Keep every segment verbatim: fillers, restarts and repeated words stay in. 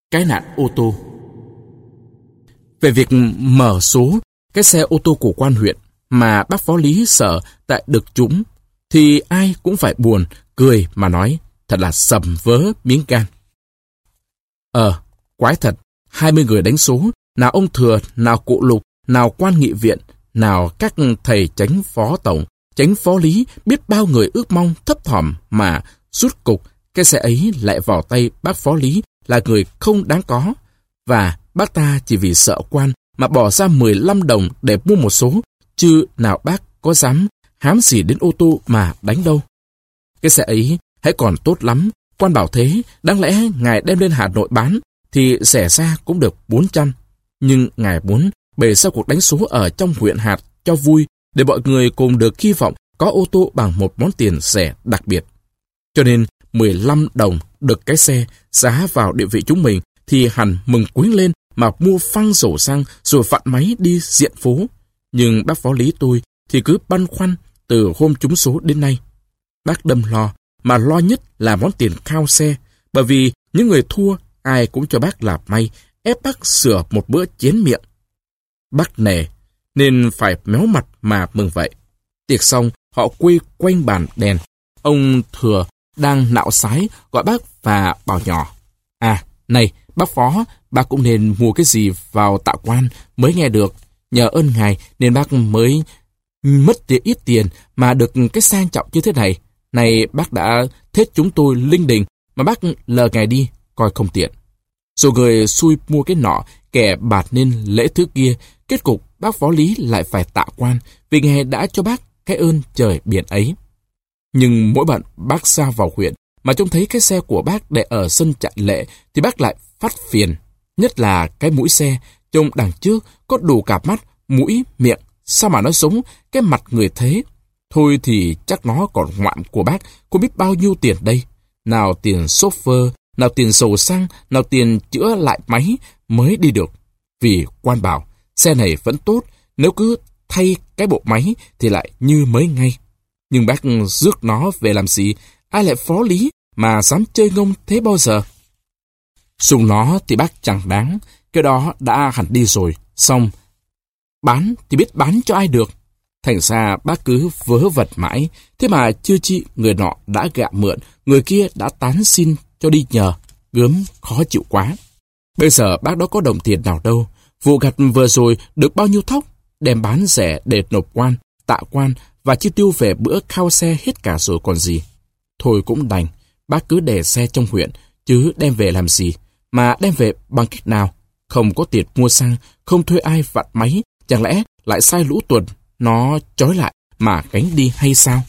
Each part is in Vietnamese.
cái nạn ô tô. Về việc mở số cái xe ô tô của quan huyện mà bác phó lý sợ tại được trúng, thì ai cũng phải buồn, cười mà nói, thật là sầm vớ miếng gan. Ờ, quái thật, hai mươi người đánh số, nào ông Thừa, nào cụ Lục, nào quan nghị viện, nào các thầy chánh phó tổng, chánh phó lý, biết bao người ước mong thấp thỏm mà rút cục cái xe ấy lại vào tay bác phó lý là người không đáng có. Và bác ta chỉ vì sợ quan mà bỏ ra mười lăm đồng để mua một số, chứ nào bác có dám hám gì đến ô tô mà đánh đâu. Cái xe ấy hãy còn tốt lắm, quan bảo thế, đáng lẽ ngài đem lên Hà Nội bán thì rẻ ra cũng được bốn trăm. Nhưng ngài muốn bề sau cuộc đánh số ở trong huyện hạt cho vui, để mọi người cùng được hy vọng có ô tô bằng một món tiền rẻ đặc biệt. Cho nên mười lăm đồng được cái xe giá vào địa vị chúng mình thì hẳn mừng quýnh lên mà mua phăng dầu xăng rồi vặn máy đi diện phố. Nhưng bác phó lý tôi thì cứ băn khoăn từ hôm trúng số đến nay. Bác đâm lo, mà lo nhất là món tiền khao xe, bởi vì những người thua ai cũng cho bác là may, ép bác sửa một bữa chén miệng. Bác nể, nên phải méo mặt mà mừng vậy. Tiệc xong, họ quây quanh bàn đèn. Ông Thừa đang nạo sái gọi bác và bảo nhỏ, à, này, bác phó, bác cũng nên mua cái gì vào tạ quan mới nghe được. Nhờ ơn ngài nên bác mới mất ít tiền mà được cái sang trọng như thế này. Này bác đã thết chúng tôi linh đình mà bác lờ ngài đi, coi không tiện. Rồi người xui mua cái nọ, kẻ bạt nên lễ thứ kia. Kết cục bác phó lý lại phải tạ quan vì ngài đã cho bác cái ơn trời biển ấy. Nhưng mỗi bận bác ra vào huyện mà trông thấy cái xe của bác để ở sân Trại Lệ thì bác lại phát phiền. Nhất là cái mũi xe trông đằng trước có đủ cả mắt, mũi, miệng, sao mà nó giống cái mặt người thế. Thôi thì chắc nó còn ngoạm của bác có biết bao nhiêu tiền đây. Nào tiền chauffeur, nào tiền dầu xăng, nào tiền chữa lại máy mới đi được. Vì quan bảo xe này vẫn tốt, nếu cứ thay cái bộ máy thì lại như mới ngay. Nhưng bác rước nó về làm gì, ai lại phó lý mà dám chơi ngông thế bao giờ. Dùng nó thì bác chẳng đáng, cái đó đã hẳn đi rồi, xong. Bán thì biết bán cho ai được. Thành ra bác cứ vớ vẩn mãi, thế mà chưa chi người nọ đã gạ mượn, người kia đã tán xin cho đi nhờ, gớm khó chịu quá. Bây giờ bác đó có đồng tiền nào đâu, vụ gặt vừa rồi được bao nhiêu thóc, đem bán rẻ để nộp quan, tạ quan và chi tiêu về bữa khao xe hết cả rồi còn gì. Thôi cũng đành, bác cứ để xe trong huyện, chứ đem về làm gì, mà đem về bằng cách nào? Không có tiền mua xăng, không thuê ai vặn máy, chẳng lẽ lại sai lũ tuần, nó trói lại mà gánh đi hay sao?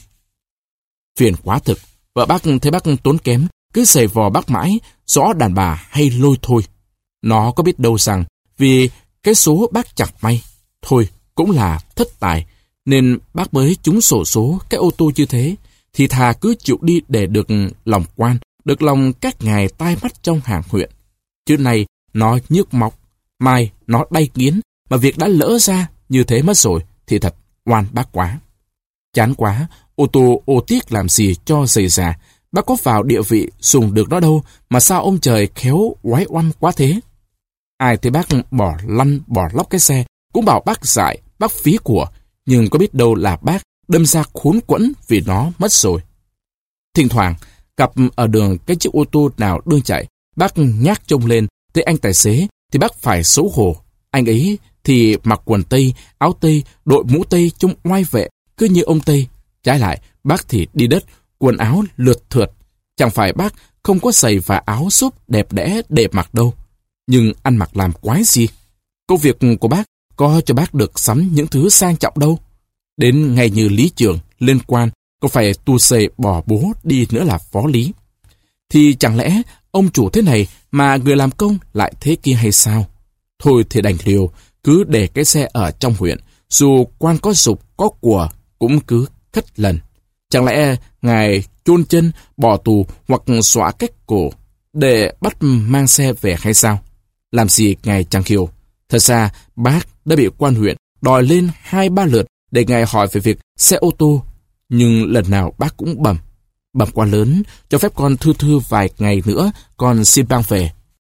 Phiền quá thực, vợ bác thấy bác tốn kém, cứ giày vò bác mãi, rõ đàn bà hay lôi thôi. Nó có biết đâu rằng, vì cái số bác chẳng may, thôi cũng là thất tài, nên bác mới trúng sổ số cái ô tô như thế, thì thà cứ chịu đi để được lòng quan, được lòng các ngài tai mắt trong hàng huyện. Chứ này nó nhức mọc, mai nó đay kiến, mà việc đã lỡ ra như thế mất rồi, thì thật oan bác quá. Chán quá, ô tô ô tiếc làm gì cho dày già, bác có vào địa vị dùng được nó đâu, mà sao ông trời khéo oái oăm quá thế. Ai thấy bác bỏ lăn bỏ lóc cái xe, cũng bảo bác dại, bác phí của, nhưng có biết đâu là bác đâm ra khốn quẫn vì nó mất rồi. Thỉnh thoảng, gặp ở đường cái chiếc ô tô nào đương chạy, bác nhác trông lên, thấy anh tài xế thì bác phải xấu hổ. Anh ấy thì mặc quần tây, áo tây, đội mũ tây trông oai vệ, cứ như ông Tây. Trái lại, bác thì đi đất, quần áo lượt thượt. Chẳng phải bác không có giày và áo xốp đẹp đẽ để mặc đâu. Nhưng ăn mặc làm quái gì? Công việc của bác có cho bác được sắm những thứ sang trọng đâu. Đến ngày như lý trưởng, lên quan, còn phải tu xề bỏ bố đi nữa là phó lý. Thì chẳng lẽ ông chủ thế này mà người làm công lại thế kia hay sao? Thôi thì đành liều, cứ để cái xe ở trong huyện, dù quan có dục có của cũng cứ khất lần. Chẳng lẽ ngài chôn chân, bỏ tù hoặc xóa cách cổ để bắt mang xe về hay sao? Làm gì ngài chẳng hiểu. Thật ra bác đã bị quan huyện đòi lên hai ba lượt để ngài hỏi về việc xe ô tô, nhưng lần nào bác cũng bẩm. Bẩm quá lớn, cho phép con thư thư vài ngày nữa, con xin mang về.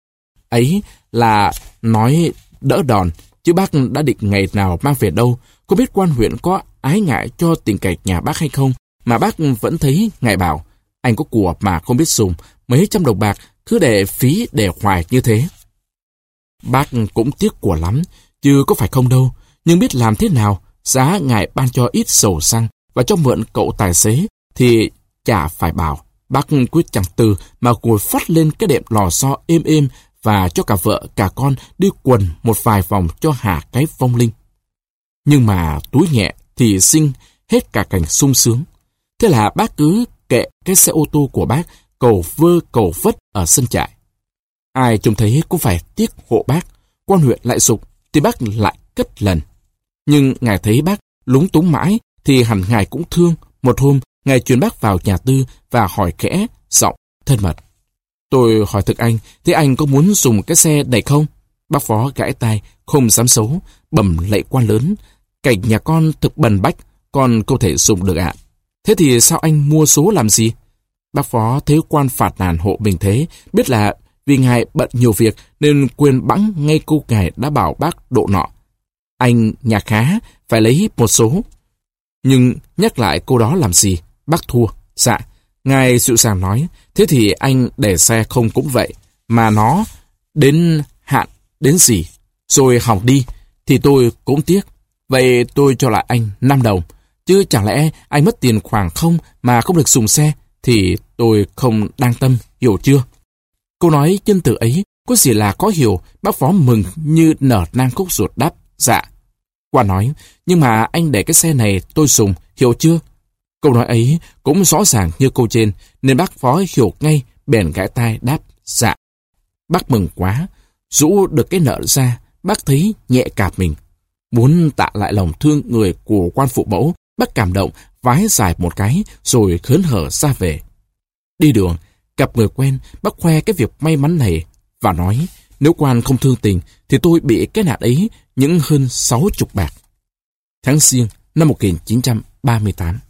ấy là nói đỡ đòn, chứ bác đã định ngày nào mang về đâu. Có biết quan huyện có ái ngại cho tiền cạch nhà bác hay không, mà bác vẫn thấy ngại bảo, anh có của mà không biết dùng, mấy trăm đồng bạc cứ để phí để hoài như thế. Bác cũng tiếc của lắm, chứ có phải không đâu, nhưng biết làm thế nào, giá ngài ban cho ít dầu xăng và cho mượn cậu tài xế, thì chả phải bảo. Bác quyết chẳng từ mà ngồi phát lên cái đệm lò xo êm êm và cho cả vợ cả con đi quần một vài vòng cho hả cái vong linh. Nhưng mà túi nhẹ thì sinh hết cả cảnh sung sướng. Thế là bác cứ kệ cái xe ô tô của bác cầu vơ cầu vất ở sân trại. Ai trông thấy cũng phải tiếc hộ bác. Quan huyện lại giục thì bác lại cất lần. Nhưng ngài thấy bác lúng túng mãi thì hẳn ngài cũng thương. Một hôm ngài chuyển bác vào nhà tư và hỏi khẽ, giọng thân mật: "Tôi hỏi thực anh, thế anh có muốn dùng cái xe này không?" Bác Phó gãi tai, không dám xấu, bẩm lạy quan lớn: "Cảnh nhà con thực bần bách, con không thể dùng được ạ." "Thế thì sao anh mua số làm gì?" Bác Phó thấy quan phạt nàn hộ mình thế, biết là vì ngài bận nhiều việc nên quên bẵng ngay câu ngài đã bảo bác độ nọ: "Anh nhà khá, phải lấy một số." Nhưng nhắc lại câu đó làm gì? Bác thua. Dạ. Ngài dịu dàng nói: "Thế thì anh để xe không cũng vậy, mà nó đến hạn đến gì rồi hỏng đi thì tôi cũng tiếc. Vậy tôi cho lại anh năm đồng, chứ chẳng lẽ anh mất tiền khoảng không mà không được dùng xe thì tôi không đang tâm, hiểu chưa?" Câu nói chân từ ấy có gì là có hiểu. Bác Phó mừng như nở nang khúc ruột đáp: "Dạ." Quan nói: "Nhưng mà anh để cái xe này tôi dùng, hiểu chưa?" Câu nói ấy cũng rõ ràng như câu trên, nên bác Phó hiểu ngay, bèn gãi tai đáp: "Dạ." Bác mừng quá, rũ được cái nợ ra, bác thấy nhẹ cả mình. Muốn tạ lại lòng thương người của quan phụ mẫu, bác cảm động, vái dài một cái, rồi khớn hở ra về. Đi đường, gặp người quen, bác khoe cái việc may mắn này, và nói: "Nếu quan không thương tình, thì tôi bị cái nạn ấy những hơn sáu chục bạc." Tháng Giêng năm một nghìn chín trăm ba mươi tám.